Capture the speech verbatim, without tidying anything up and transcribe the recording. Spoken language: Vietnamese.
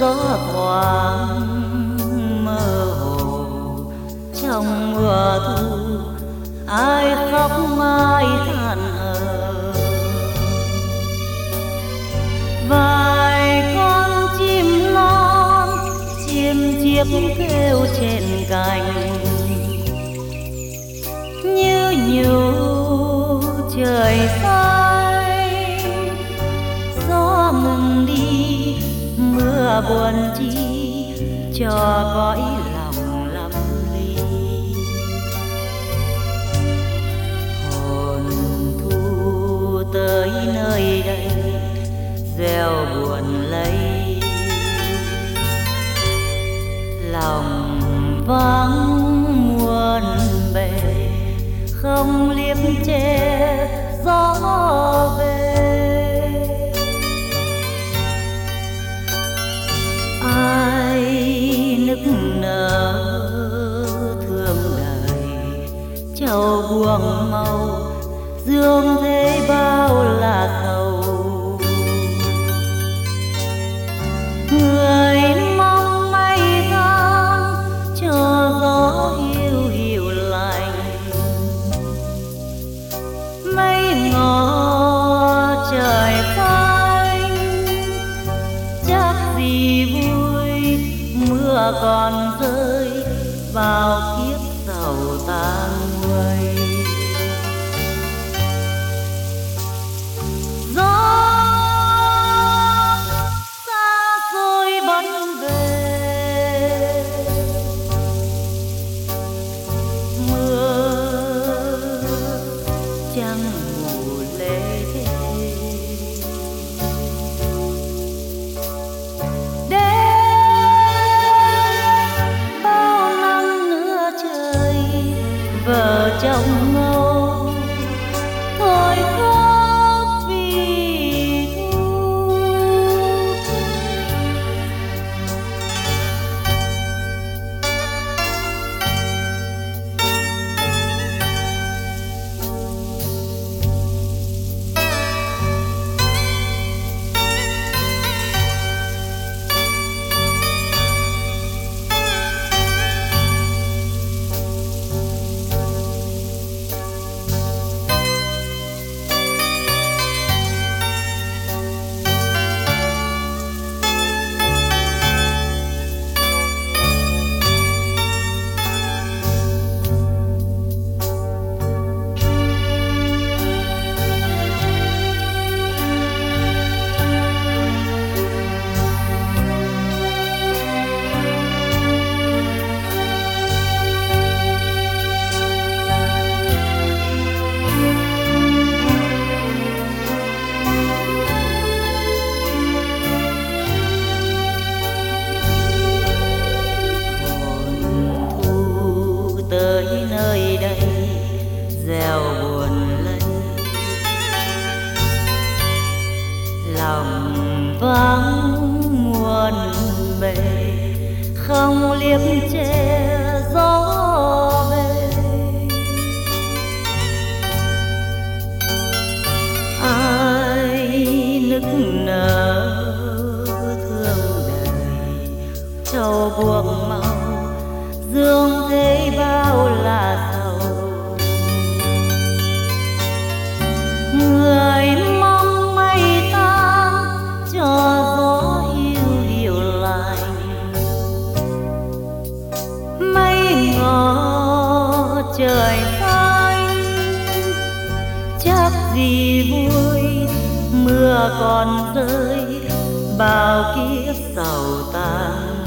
gió thoáng mơ hồ trong mùa thu, ai khóc ai than thở. Vài con chim non chim chiếc kêu trên cành, như nhủ trời xanh. Gió ngừng đi mưa buồn chi, cho cõi lòng lắm ly. Hồn thu tới nơi đây gieo buồn lấy, lòng vắng muôn bề không liếp che gió về. Ai nức nở thương đời trầu buông màu, dương thế bao là sầu. Người mong mây tan cho gió hiu hiu lạnh, mây ngỏ trời xanh. Chắc gì vui mưa còn rơi vào kiếp sầu tan nguôi. Vợ chồng ngâu thôi khóc vì thu. Nơi đây gieo buồn lấy, lòng vắng muôn bề không liếp che gió về. Ai nức nở thương đời trầu buông màu, dương thế bao là sầu. Người mong mây tan cho gió hiu hiu lạnh, mây ngỏ trời xanh. Chắc gì vui mưa còn rơi bao kiếp sầu tan